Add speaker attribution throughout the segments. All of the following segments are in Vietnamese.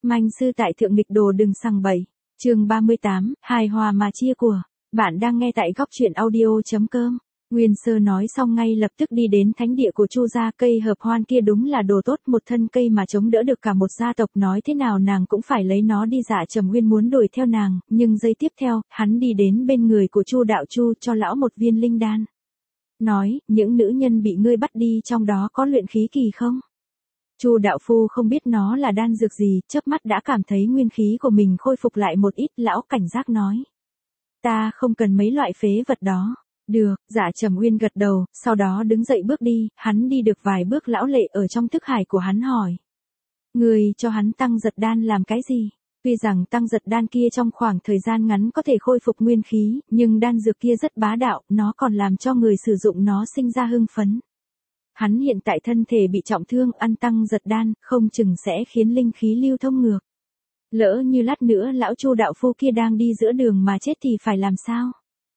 Speaker 1: Manh sư tại thượng nghịch đồ đừng sằng bậy. Chương 38, hài hòa mà chia của. Bạn đang nghe tại góc truyện audio.com. Nguyên Sơ nói xong ngay lập tức đi đến thánh địa của Chu gia. Cây hợp hoan kia đúng là đồ tốt, một thân cây mà chống đỡ được cả một gia tộc, nói thế nào nàng cũng phải lấy nó đi. Dạ Trầm Nguyên muốn đuổi theo nàng, nhưng giây tiếp theo, hắn đi đến bên người của Chu đạo Chu cho lão một viên linh đan. Nói, những nữ nhân bị ngươi bắt đi trong đó có luyện khí kỳ không? Chu đạo phu không biết nó là đan dược gì, chớp mắt đã cảm thấy nguyên khí của mình khôi phục lại một ít. Lão cảnh giác nói, ta không cần mấy loại phế vật đó. Được, Dạ Trầm Nguyên gật đầu, sau đó đứng dậy bước đi. Hắn đi được vài bước, lão lệ ở trong thức hải của hắn hỏi, người cho hắn tăng giật đan làm cái gì? Tuy rằng tăng giật đan kia trong khoảng thời gian ngắn có thể khôi phục nguyên khí, nhưng đan dược kia rất bá đạo, nó còn làm cho người sử dụng nó sinh ra hưng phấn. Hắn hiện tại thân thể bị trọng thương, ăn tăng giật đan, không chừng sẽ khiến linh khí lưu thông ngược. Lỡ như lát nữa lão Chu đạo phu kia đang đi giữa đường mà chết thì phải làm sao?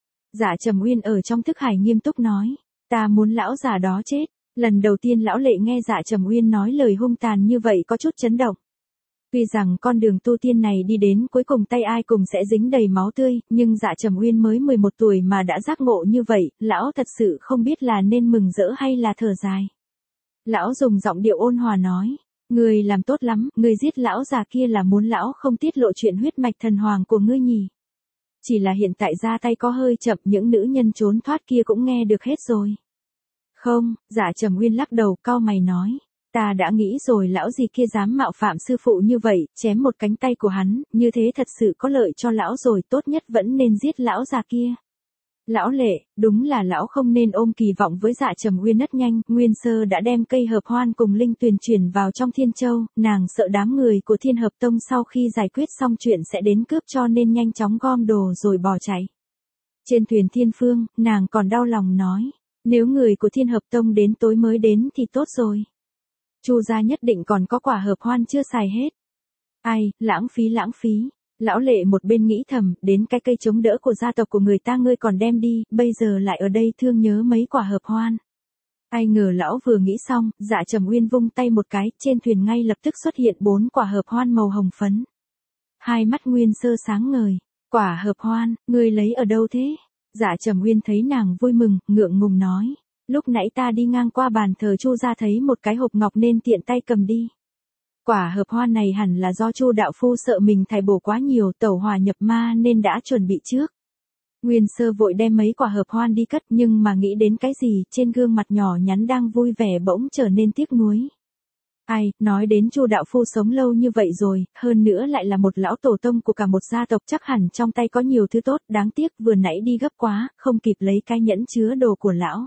Speaker 1: Dạ Trầm Nguyên ở trong thức hải nghiêm túc nói, ta muốn lão già đó chết. Lần đầu tiên lão lệ nghe Dạ Trầm Nguyên nói lời hung tàn như vậy có chút chấn động. Tuy rằng con đường tu tiên này đi đến cuối cùng tay ai cùng sẽ dính đầy máu tươi, nhưng Dạ Trầm Nguyên mới 11 tuổi mà đã giác ngộ như vậy, lão thật sự không biết là nên mừng rỡ hay là thở dài. Lão dùng giọng điệu ôn hòa nói, ngươi làm tốt lắm, ngươi giết lão già kia là muốn lão không tiết lộ chuyện huyết mạch thần hoàng của ngươi nhỉ? Chỉ là hiện tại ra tay có hơi chậm, những nữ nhân trốn thoát kia cũng nghe được hết rồi. Không, Dạ Trầm Nguyên lắc đầu cau mày nói, ta đã nghĩ rồi, lão gì kia dám mạo phạm sư phụ như vậy, chém một cánh tay của hắn, như thế thật sự có lợi cho lão rồi, tốt nhất vẫn nên giết lão già kia. Lão lệ, đúng là lão không nên ôm kỳ vọng với Dạ Trầm Nguyên. Rất nhanh, Nguyên Sơ đã đem cây hợp hoan cùng linh tuyền chuyển vào trong Thiên Châu, nàng sợ đám người của Thiên Hợp Tông sau khi giải quyết xong chuyện sẽ đến cướp cho nên nhanh chóng gom đồ rồi bỏ chạy. Trên thuyền Thiên Phương, nàng còn đau lòng nói, nếu người của Thiên Hợp Tông đến tối mới đến thì tốt rồi. Chu gia nhất định còn có quả hợp hoan chưa xài hết. Ai, lãng phí lãng phí. Lão lệ một bên nghĩ thầm, đến cái cây chống đỡ của gia tộc của người ta ngươi còn đem đi, bây giờ lại ở đây thương nhớ mấy quả hợp hoan. Ai ngờ lão vừa nghĩ xong, Dạ Trầm Nguyên vung tay một cái, trên thuyền ngay lập tức xuất hiện 4 quả hợp hoan màu hồng phấn. Hai mắt Nguyên Sơ sáng ngời, quả hợp hoan, ngươi lấy ở đâu thế? Dạ Trầm Nguyên thấy nàng vui mừng, ngượng ngùng nói, lúc nãy ta đi ngang qua bàn thờ Chu gia thấy một cái hộp ngọc nên tiện tay cầm đi. Quả hợp hoan này hẳn là do Chu đạo phu sợ mình thải bổ quá nhiều, tẩu hỏa nhập ma nên đã chuẩn bị trước. Nguyên Sơ vội đem mấy quả hợp hoan đi cất, nhưng mà nghĩ đến cái gì, trên gương mặt nhỏ nhắn đang vui vẻ bỗng trở nên tiếc nuối. Ai, nói đến Chu đạo phu sống lâu như vậy rồi, hơn nữa lại là một lão tổ tông của cả một gia tộc, chắc hẳn trong tay có nhiều thứ tốt, đáng tiếc vừa nãy đi gấp quá, không kịp lấy cái nhẫn chứa đồ của lão.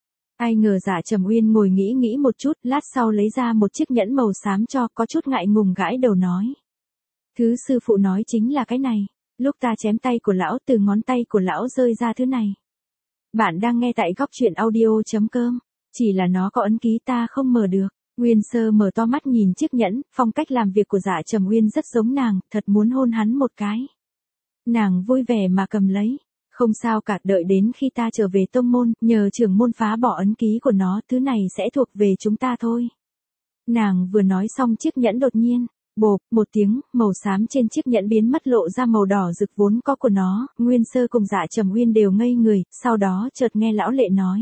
Speaker 1: Ai ngờ Dạ Trầm Nguyên ngồi nghĩ một chút, lát sau lấy ra một chiếc nhẫn màu xám cho, có chút ngại ngùng gãi đầu nói, thứ sư phụ nói chính là cái này, lúc ta chém tay của lão từ ngón tay của lão rơi ra thứ này. Bạn đang nghe tại góc truyện audio.com, chỉ là nó có ấn ký ta không mở được. Nguyên Sơ mở to mắt nhìn chiếc nhẫn, phong cách làm việc của Dạ Trầm Nguyên rất giống nàng, thật muốn hôn hắn một cái. Nàng vui vẻ mà cầm lấy. Không sao cả, đợi đến khi ta trở về tông môn, nhờ trưởng môn phá bỏ ấn ký của nó, thứ này sẽ thuộc về chúng ta thôi. Nàng vừa nói xong chiếc nhẫn đột nhiên, bộp, một tiếng, màu xám trên chiếc nhẫn biến mất lộ ra màu đỏ rực vốn có của nó, Nguyên Sơ cùng Dạ Trầm Nguyên đều ngây người, sau đó chợt nghe lão lệ nói.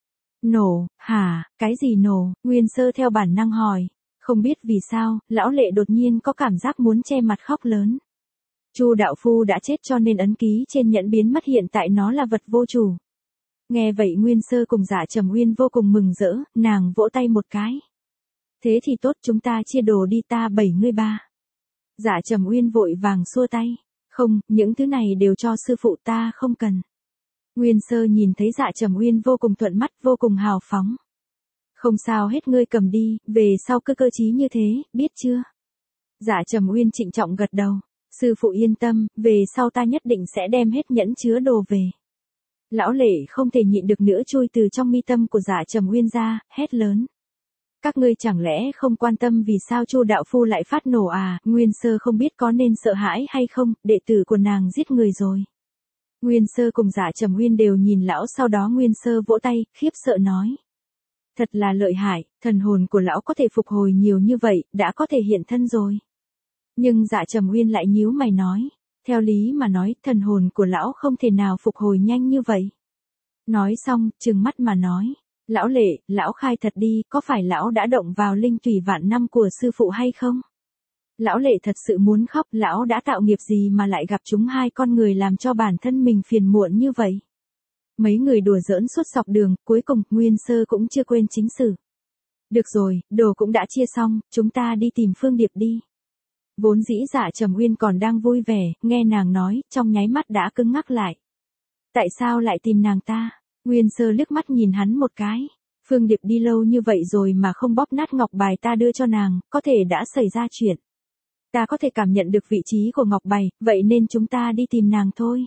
Speaker 1: Nổ, hả, cái gì nổ? Nguyên Sơ theo bản năng hỏi, không biết vì sao, lão lệ đột nhiên có cảm giác muốn che mặt khóc lớn. Chu đạo phu đã chết cho nên ấn ký trên nhẫn biến mất, hiện tại nó là vật vô chủ. Nghe vậy Nguyên Sơ cùng Dạ Trầm Nguyên vô cùng mừng rỡ, nàng vỗ tay một cái. Thế thì tốt, chúng ta chia đồ đi, ta 73. Dạ Trầm Nguyên vội vàng xua tay. Không, những thứ này đều cho sư phụ, ta không cần. Nguyên Sơ nhìn thấy Dạ Trầm Nguyên vô cùng thuận mắt, vô cùng hào phóng. Không sao hết, ngươi cầm đi, về sau cứ cơ trí như thế, biết chưa? Dạ Trầm Nguyên trịnh trọng gật đầu. Sư phụ yên tâm, về sau ta nhất định sẽ đem hết nhẫn chứa đồ về. Lão lệ không thể nhịn được nữa chui từ trong mi tâm của Dạ Trầm Nguyên ra, hét lớn. Các ngươi chẳng lẽ không quan tâm vì sao Chu đạo phu lại phát nổ à? Nguyên Sơ không biết có nên sợ hãi hay không, đệ tử của nàng giết người rồi. Nguyên Sơ cùng Dạ Trầm Nguyên đều nhìn lão, sau đó Nguyên Sơ vỗ tay, khiếp sợ nói. Thật là lợi hại, thần hồn của lão có thể phục hồi nhiều như vậy, đã có thể hiện thân rồi. Nhưng Dạ Trầm Uyên lại nhíu mày nói, theo lý mà nói, thần hồn của lão không thể nào phục hồi nhanh như vậy. Nói xong, trừng mắt mà nói, lão Lệ, lão khai thật đi, có phải lão đã động vào linh tùy vạn năm của sư phụ hay không? Lão Lệ thật sự muốn khóc, lão đã tạo nghiệp gì mà lại gặp chúng hai con người làm cho bản thân mình phiền muộn như vậy? Mấy người đùa giỡn suốt dọc đường, cuối cùng, Nguyên Sơ cũng chưa quên chính sự. Được rồi, đồ cũng đã chia xong, chúng ta đi tìm Phương Điệp đi. Vốn dĩ Dạ Trầm Uyên còn đang vui vẻ, nghe nàng nói, trong nháy mắt đã cứng ngắc lại. Tại sao lại tìm nàng ta? Nguyên Sơ liếc mắt nhìn hắn một cái. Phương Điệp đi lâu như vậy rồi mà không bóp nát ngọc bài ta đưa cho nàng, có thể đã xảy ra chuyện. Ta có thể cảm nhận được vị trí của ngọc bài, vậy nên chúng ta đi tìm nàng thôi.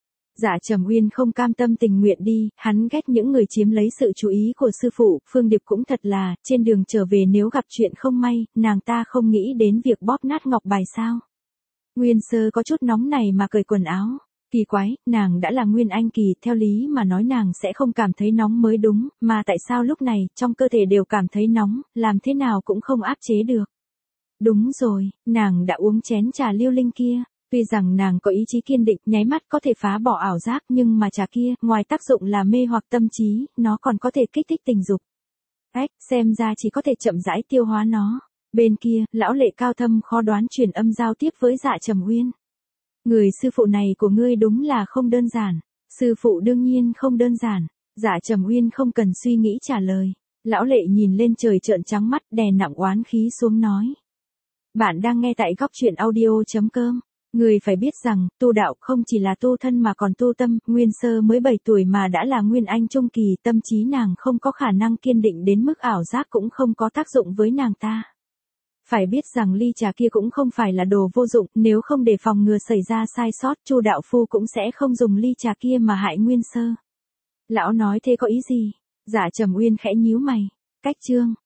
Speaker 1: Dạ Trầm Uyên không cam tâm tình nguyện đi, hắn ghét những người chiếm lấy sự chú ý của sư phụ, Phương Điệp cũng thật là, trên đường trở về nếu gặp chuyện không may, nàng ta không nghĩ đến việc bóp nát ngọc bài sao. Nguyên Sơ có chút nóng này mà cởi quần áo. Kỳ quái, nàng đã là Nguyên Anh kỳ, theo lý mà nói nàng sẽ không cảm thấy nóng mới đúng, mà tại sao lúc này, trong cơ thể đều cảm thấy nóng, làm thế nào cũng không áp chế được. Đúng rồi, nàng đã uống chén trà liêu linh kia. Tuy rằng nàng có ý chí kiên định, nháy mắt có thể phá bỏ ảo giác, nhưng mà trà kia, ngoài tác dụng là mê hoặc tâm trí, nó còn có thể kích thích tình dục. Xem ra chỉ có thể chậm rãi tiêu hóa nó. Bên kia, lão Lệ cao thâm khó đoán truyền âm giao tiếp với Dạ Trầm Uyên. Người sư phụ này của ngươi đúng là không đơn giản. Sư phụ đương nhiên không đơn giản. Dạ Trầm Uyên không cần suy nghĩ trả lời. Lão Lệ nhìn lên trời trợn trắng mắt, đè nặng oán khí xuống nói. Bạn đang nghe tại góc truyện audio.com. Người phải biết rằng, tu đạo không chỉ là tu thân mà còn tu tâm, Nguyên Sơ mới 7 tuổi mà đã là Nguyên Anh trung kỳ, tâm trí nàng không có khả năng kiên định đến mức ảo giác cũng không có tác dụng với nàng ta. Phải biết rằng ly trà kia cũng không phải là đồ vô dụng, nếu không để phòng ngừa xảy ra sai sót, Chu đạo phu cũng sẽ không dùng ly trà kia mà hại Nguyên Sơ. Lão nói thế có ý gì? Dạ Trầm Uyên khẽ nhíu mày. Cách chương